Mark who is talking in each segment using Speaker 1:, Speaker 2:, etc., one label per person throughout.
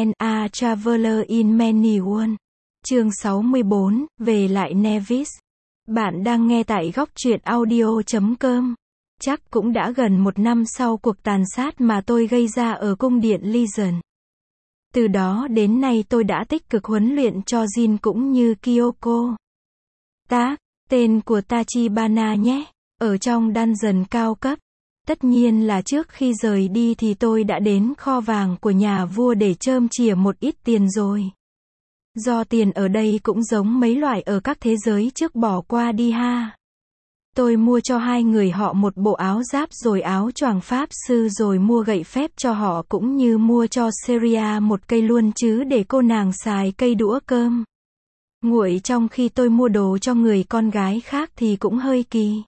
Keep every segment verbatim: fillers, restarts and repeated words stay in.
Speaker 1: Ken, A Traveler in Many Worlds. Chương sáu mươi bốn, về lại Nevis. Bạn đang nghe tại góc truyện audio chấm com. Chắc cũng đã gần một năm sau cuộc tàn sát mà tôi gây ra ở cung điện Legion. Từ đó đến nay tôi đã tích cực huấn luyện cho Jin cũng như Kyoko. Tác, tên của Tachibana nhé. Ở trong dungeon cao cấp. Tất nhiên là trước khi rời đi thì tôi đã đến kho vàng của nhà vua để chơm chìa một ít tiền rồi. Do tiền ở đây cũng giống mấy loại ở các thế giới trước bỏ qua đi ha. Tôi mua cho hai người họ một bộ áo giáp rồi áo choàng pháp sư rồi mua gậy phép cho họ cũng như mua cho Seria một cây luôn chứ để cô nàng xài cây đũa cơm nguội trong khi tôi mua đồ cho người con gái khác thì cũng hơi kỳ.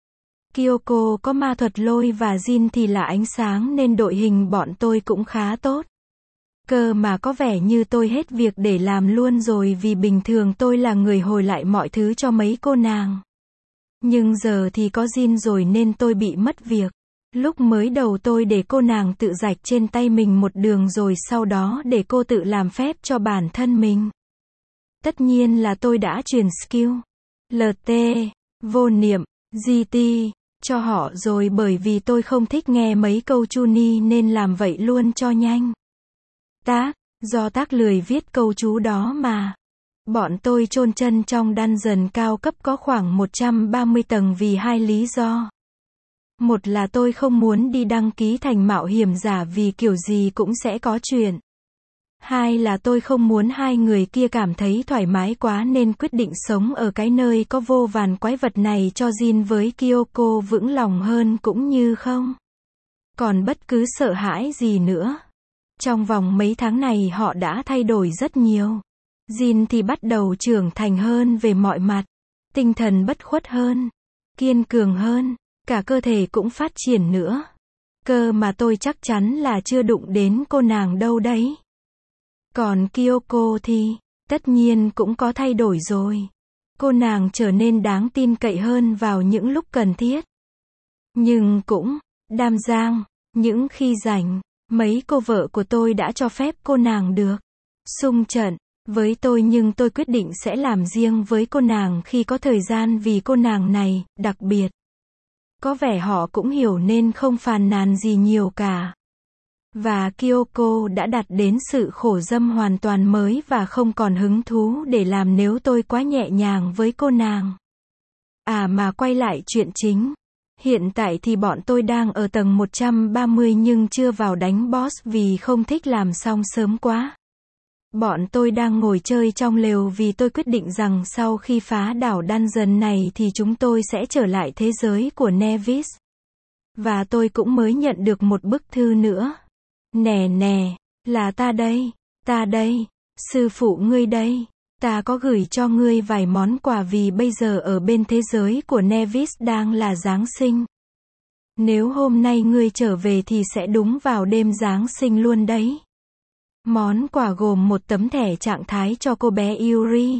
Speaker 1: Kyoko có ma thuật lôi và Jin thì là ánh sáng nên đội hình bọn tôi cũng khá tốt. Cơ mà có vẻ như tôi hết việc để làm luôn rồi vì bình thường tôi là người hồi lại mọi thứ cho mấy cô nàng. Nhưng giờ thì có Jin rồi nên tôi bị mất việc. Lúc mới đầu tôi để cô nàng tự rạch trên tay mình một đường rồi sau đó để cô tự làm phép cho bản thân mình. Tất nhiên là tôi đã truyền skill lờ tê, vô niệm, giê tê cho họ rồi bởi vì tôi không thích nghe mấy câu chuni nên làm vậy luôn cho nhanh. Tác, do tác lười viết câu chú đó mà. Bọn tôi chôn chân trong dungeon cao cấp có khoảng một trăm ba mươi tầng vì hai lý do. Một là tôi không muốn đi đăng ký thành mạo hiểm giả vì kiểu gì cũng sẽ có chuyện. Hai là tôi không muốn hai người kia cảm thấy thoải mái quá nên quyết định sống ở cái nơi có vô vàn quái vật này cho Jin với Kyoko vững lòng hơn cũng như không còn bất cứ sợ hãi gì nữa. Trong vòng mấy tháng này họ đã thay đổi rất nhiều. Jin thì bắt đầu trưởng thành hơn về mọi mặt. Tinh thần bất khuất hơn. Kiên cường hơn. Cả cơ thể cũng phát triển nữa. Cơ mà tôi chắc chắn là chưa đụng đến cô nàng đâu đấy. Còn Kyoko thì, tất nhiên cũng có thay đổi rồi. Cô nàng trở nên đáng tin cậy hơn vào những lúc cần thiết. Nhưng cũng, đam giang, những khi rảnh, mấy cô vợ của tôi đã cho phép cô nàng được xung trận với tôi nhưng tôi quyết định sẽ làm riêng với cô nàng khi có thời gian vì cô nàng này, đặc biệt. Có vẻ họ cũng hiểu nên không phàn nàn gì nhiều cả. Và Kyoko đã đạt đến sự khổ dâm hoàn toàn mới và không còn hứng thú để làm nếu tôi quá nhẹ nhàng với cô nàng. À mà quay lại chuyện chính. Hiện tại thì bọn tôi đang ở tầng một trăm ba mươi nhưng chưa vào đánh boss vì không thích làm xong sớm quá. Bọn tôi đang ngồi chơi trong lều vì tôi quyết định rằng sau khi phá đảo dungeon này thì chúng tôi sẽ trở lại thế giới của Nevis. Và tôi cũng mới nhận được một bức thư nữa. Nè nè, là ta đây, ta đây, sư phụ ngươi đây. Ta có gửi cho ngươi vài món quà vì bây giờ ở bên thế giới của Nevis đang là Giáng sinh. Nếu hôm nay ngươi trở về thì sẽ đúng vào đêm Giáng sinh luôn đấy. Món quà gồm một tấm thẻ trạng thái cho cô bé Yuri.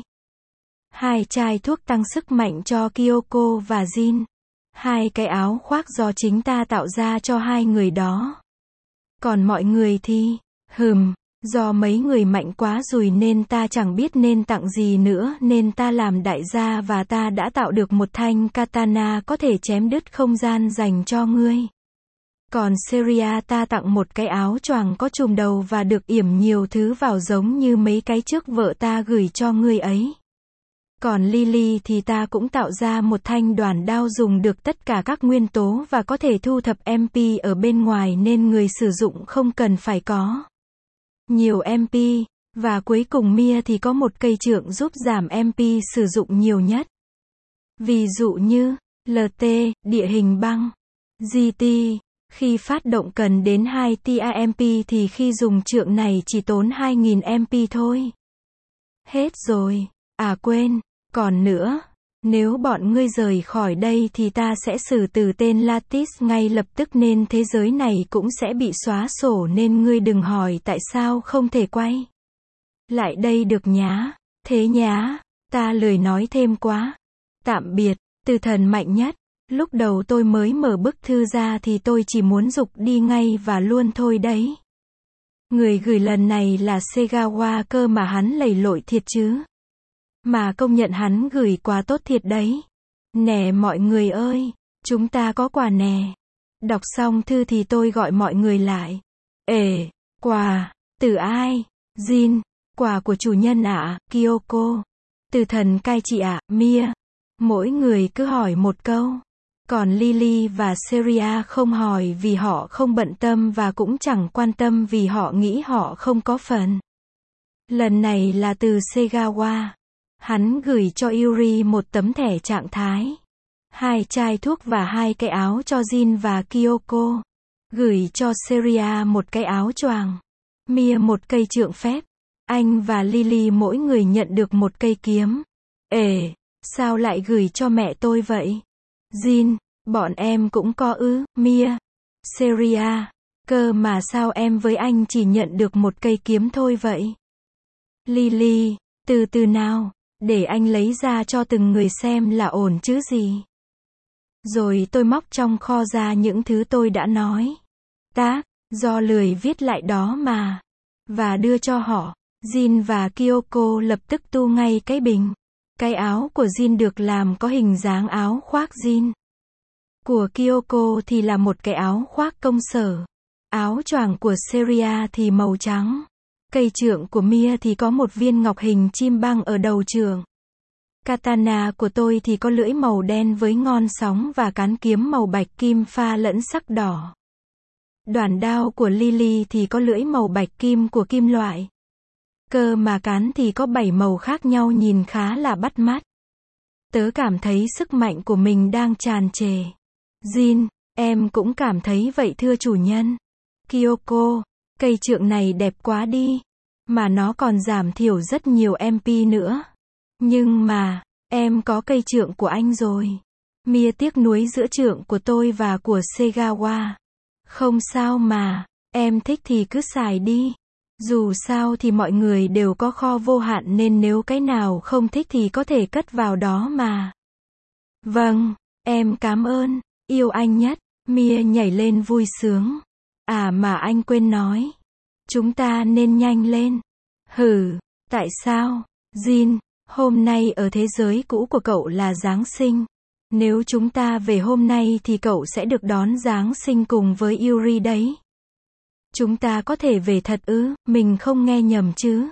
Speaker 1: Hai chai thuốc tăng sức mạnh cho Kyoko và Jin. Hai cái áo khoác do chính ta tạo ra cho hai người đó. Còn mọi người thì, hừm, do mấy người mạnh quá rồi nên ta chẳng biết nên tặng gì nữa nên ta làm đại gia và ta đã tạo được một thanh katana có thể chém đứt không gian dành cho ngươi. Còn Seria ta tặng một cái áo choàng có chùm đầu và được yểm nhiều thứ vào giống như mấy cái trước vợ ta gửi cho ngươi ấy. Còn Lily thì ta cũng tạo ra một thanh đoàn đao dùng được tất cả các nguyên tố và có thể thu thập em pê ở bên ngoài nên người sử dụng không cần phải có nhiều em pê. Và cuối cùng Mia thì có một cây trượng giúp giảm em pê sử dụng nhiều nhất. Ví dụ như, lờ tê, địa hình băng, giê tê, khi phát động cần đến hai tia em pê thì khi dùng trượng này chỉ tốn hai nghìn em pê thôi. Hết rồi. À quên, còn nữa, nếu bọn ngươi rời khỏi đây thì ta sẽ xử tử tên Lattice ngay lập tức nên thế giới này cũng sẽ bị xóa sổ nên ngươi đừng hỏi tại sao không thể quay lại đây được nhá. Thế nhá, ta lười nói thêm quá. Tạm biệt, từ thần mạnh nhất. Lúc đầu tôi mới mở bức thư ra thì tôi chỉ muốn giục đi ngay và luôn thôi đấy. Người gửi lần này là Segawa cơ mà hắn lầy lội thiệt chứ. Mà công nhận hắn gửi quà tốt thiệt đấy. Nè mọi người ơi, chúng ta có quà nè. Đọc xong thư thì tôi gọi mọi người lại. Ể, quà, từ ai? Jin, quà của chủ nhân ạ, à? Kyoko. Từ thần cai trị ạ, à? Mia. Mỗi người cứ hỏi một câu. Còn Lily và Seria không hỏi vì họ không bận tâm và cũng chẳng quan tâm vì họ nghĩ họ không có phần. Lần này là từ Segawa. Hắn gửi cho Yuri một tấm thẻ trạng thái, hai chai thuốc và hai cái áo cho Jin và Kyoko. Gửi cho Seria một cái áo choàng, Mia một cây trượng phép. Anh và Lily mỗi người nhận được một cây kiếm. Ể, sao lại gửi cho mẹ tôi vậy? Jin, bọn em cũng có ư, Mia. Seria, cơ mà sao em với anh chỉ nhận được một cây kiếm thôi vậy? Lily, từ từ nào, để anh lấy ra cho từng người xem là ổn chứ gì. Rồi tôi móc trong kho ra những thứ tôi đã nói. Tác, do lười viết lại đó mà. Và đưa cho họ. Jin và Kyoko lập tức tu ngay cái bình. Cái áo của Jin được làm có hình dáng áo khoác Jin. Của Kyoko thì là một cái áo khoác công sở. Áo choàng của Seria thì màu trắng. Cây trượng của Mia thì có một viên ngọc hình chim băng ở đầu trượng. Katana của tôi thì có lưỡi màu đen với ngọn sóng và cán kiếm màu bạch kim pha lẫn sắc đỏ. Đoản đao của Lily thì có lưỡi màu bạch kim của kim loại. Cơ mà cán thì có bảy màu khác nhau nhìn khá là bắt mắt. Tớ cảm thấy sức mạnh của mình đang tràn trề. Jin, em cũng cảm thấy vậy thưa chủ nhân. Kyoko, cây trượng này đẹp quá đi. Mà nó còn giảm thiểu rất nhiều em pê nữa. Nhưng mà, em có cây trượng của anh rồi. Mia tiếc nuối giữa trượng của tôi và của Segawa. Không sao mà, em thích thì cứ xài đi. Dù sao thì mọi người đều có kho vô hạn nên nếu cái nào không thích thì có thể cất vào đó mà. Vâng, em cảm ơn, yêu anh nhất. Mia nhảy lên vui sướng. À mà anh quên nói. Chúng ta nên nhanh lên. Hử, tại sao? Jin, hôm nay ở thế giới cũ của cậu là Giáng sinh. Nếu chúng ta về hôm nay thì cậu sẽ được đón Giáng sinh cùng với Yuri đấy. Chúng ta có thể về thật ư, mình không nghe nhầm chứ?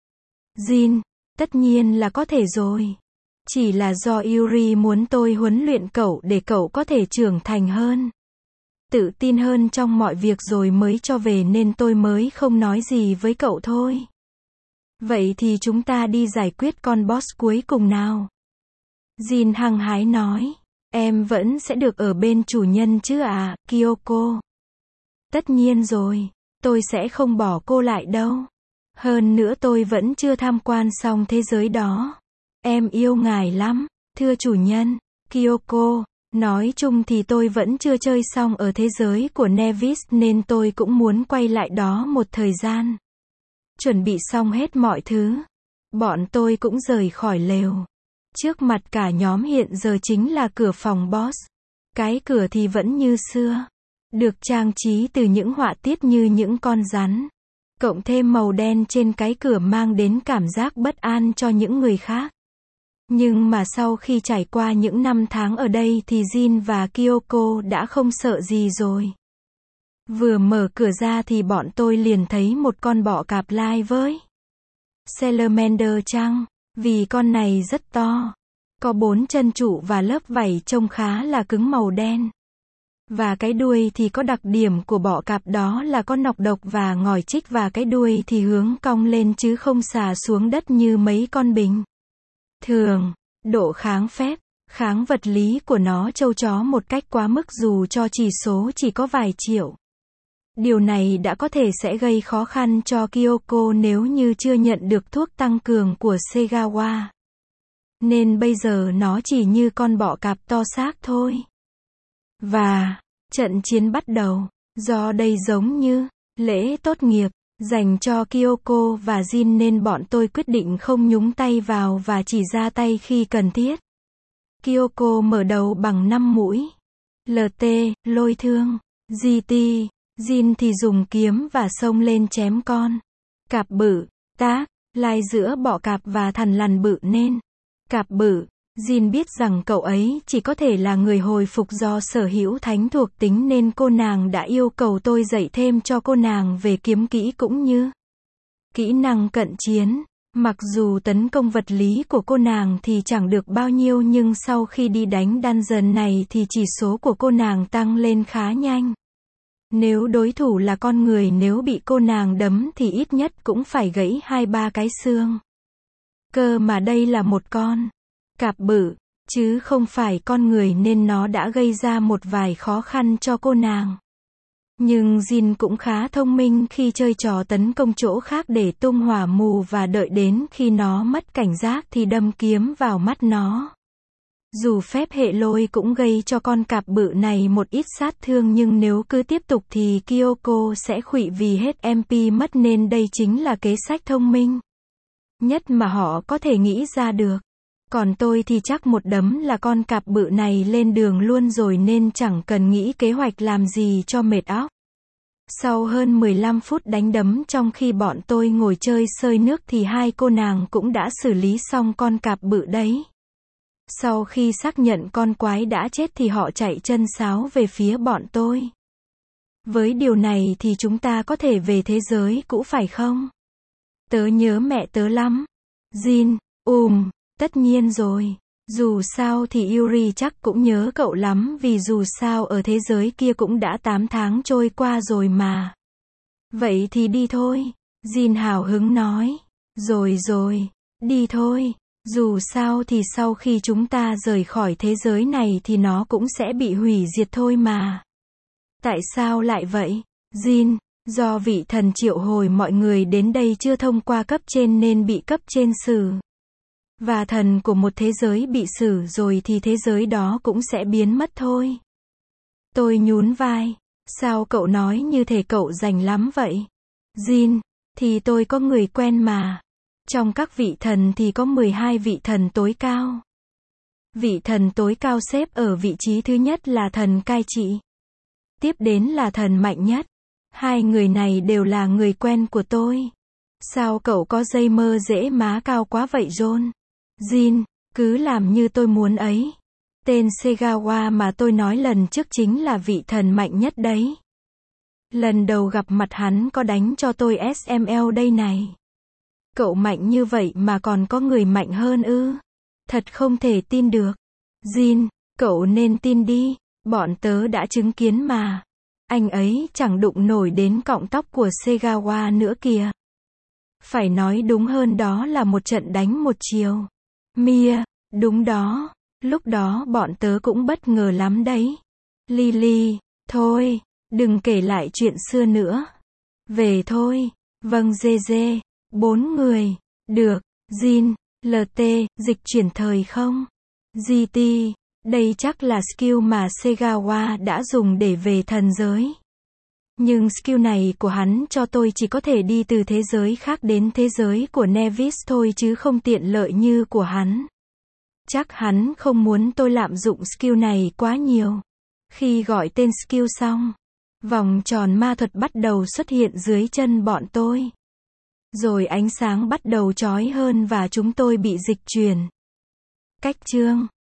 Speaker 1: Jin, tất nhiên là có thể rồi. Chỉ là do Yuri muốn tôi huấn luyện cậu để cậu có thể trưởng thành hơn. Tự tin hơn trong mọi việc rồi mới cho về nên tôi mới không nói gì với cậu thôi. Vậy thì chúng ta đi giải quyết con boss cuối cùng nào. Jin hăng hái nói. Em vẫn sẽ được ở bên chủ nhân chứ à, Kyoko? Tất nhiên rồi. Tôi sẽ không bỏ cô lại đâu. Hơn nữa tôi vẫn chưa tham quan xong thế giới đó. Em yêu ngài lắm, thưa chủ nhân. Kyoko, nói chung thì tôi vẫn chưa chơi xong ở thế giới của Nevis nên tôi cũng muốn quay lại đó một thời gian. Chuẩn bị xong hết mọi thứ. Bọn tôi cũng rời khỏi lều. Trước mặt cả nhóm hiện giờ chính là cửa phòng boss. Cái cửa thì vẫn như xưa. Được trang trí từ những họa tiết như những con rắn. Cộng thêm màu đen trên cái cửa mang đến cảm giác bất an cho những người khác. Nhưng mà sau khi trải qua những năm tháng ở đây thì Jin và Kyoko đã không sợ gì rồi. Vừa mở cửa ra thì bọn tôi liền thấy một con bọ cạp lai với Salamander chăng, vì con này rất to. Có bốn chân trụ và lớp vảy trông khá là cứng màu đen. Và cái đuôi thì có đặc điểm của bọ cạp đó là có nọc độc và ngòi chích và cái đuôi thì hướng cong lên chứ không xà xuống đất như mấy con bình thường. Độ kháng phép, kháng vật lý của nó trâu chó một cách quá mức dù cho chỉ số chỉ có vài triệu. Điều này đã có thể sẽ gây khó khăn cho Kyoko nếu như chưa nhận được thuốc tăng cường của Segawa. Nên bây giờ nó chỉ như con bọ cạp to xác thôi. Và, trận chiến bắt đầu. Do đây giống như lễ tốt nghiệp dành cho Kyoko và Jin nên bọn tôi quyết định không nhúng tay vào và chỉ ra tay khi cần thiết. Kyoko mở đầu bằng năm mũi. lờ tê, lôi thương. giê tê, Jin thì dùng kiếm và xông lên chém con cạp bự, tác, lai giữa bọ cạp và thằn lằn bự nên. Cạp bự, Jin biết rằng cậu ấy chỉ có thể là người hồi phục do sở hữu thánh thuộc tính nên cô nàng đã yêu cầu tôi dạy thêm cho cô nàng về kiếm kỹ cũng như kỹ năng cận chiến. Mặc dù tấn công vật lý của cô nàng thì chẳng được bao nhiêu nhưng sau khi đi đánh dungeon này thì chỉ số của cô nàng tăng lên khá nhanh. Nếu đối thủ là con người, nếu bị cô nàng đấm thì ít nhất cũng phải gãy hai ba cái xương. Cơ mà đây là một con cạp bự, chứ không phải con người nên nó đã gây ra một vài khó khăn cho cô nàng. Nhưng Jin cũng khá thông minh khi chơi trò tấn công chỗ khác để tung hỏa mù và đợi đến khi nó mất cảnh giác thì đâm kiếm vào mắt nó. Dù phép hệ lôi cũng gây cho con cạp bự này một ít sát thương nhưng nếu cứ tiếp tục thì Kyoko sẽ khuỵu vì hết em pê mất nên đây chính là kế sách thông minh nhất mà họ có thể nghĩ ra được. Còn tôi thì chắc một đấm là con cạp bự này lên đường luôn rồi nên chẳng cần nghĩ kế hoạch làm gì cho mệt óc. Sau hơn mười lăm phút đánh đấm trong khi bọn tôi ngồi chơi sơi nước thì hai cô nàng cũng đã xử lý xong con cạp bự đấy. Sau khi xác nhận con quái đã chết thì họ chạy chân sáo về phía bọn tôi. Với điều này thì chúng ta có thể về thế giới cũ phải không? Tớ nhớ mẹ tớ lắm. Jin, ùm, tất nhiên rồi. Dù sao thì Yuri chắc cũng nhớ cậu lắm vì dù sao ở thế giới kia cũng đã tám tháng trôi qua rồi mà. Vậy thì đi thôi. Jin hào hứng nói. Rồi rồi, đi thôi. Dù sao thì sau khi chúng ta rời khỏi thế giới này thì nó cũng sẽ bị hủy diệt thôi mà. Tại sao lại vậy? Jin, do vị thần triệu hồi mọi người đến đây chưa thông qua cấp trên nên bị cấp trên xử. Và thần của một thế giới bị xử rồi thì thế giới đó cũng sẽ biến mất thôi. Tôi nhún vai. Sao cậu nói như thể cậu rành lắm vậy? Jin, thì tôi có người quen mà. Trong các vị thần thì có mười hai vị thần tối cao. Vị thần tối cao xếp ở vị trí thứ nhất là thần cai trị. Tiếp đến là thần mạnh nhất. Hai người này đều là người quen của tôi. Sao cậu có dây mơ dễ má cao quá vậy John? Jin, cứ làm như tôi muốn ấy. Tên Segawa mà tôi nói lần trước chính là vị thần mạnh nhất đấy. Lần đầu gặp mặt hắn có đánh cho tôi ét em lờ đây này. Cậu mạnh như vậy mà còn có người mạnh hơn ư? Thật không thể tin được. Jin, cậu nên tin đi. Bọn tớ đã chứng kiến mà. Anh ấy chẳng đụng nổi đến cọng tóc của Segawa nữa kìa. Phải nói đúng hơn đó là một trận đánh một chiều. Mia, đúng đó. Lúc đó bọn tớ cũng bất ngờ lắm đấy. Lily, thôi, đừng kể lại chuyện xưa nữa. Về thôi. Vâng dê dê. Bốn người. Được. Jin, lờ tê, dịch chuyển thời không? giê tê, đây chắc là skill mà Segawa đã dùng để về thần giới. Nhưng skill này của hắn cho tôi chỉ có thể đi từ thế giới khác đến thế giới của Nevis thôi chứ không tiện lợi như của hắn. Chắc hắn không muốn tôi lạm dụng skill này quá nhiều. Khi gọi tên skill xong, vòng tròn ma thuật bắt đầu xuất hiện dưới chân bọn tôi. Rồi ánh sáng bắt đầu chói hơn và chúng tôi bị dịch chuyển. Cách chương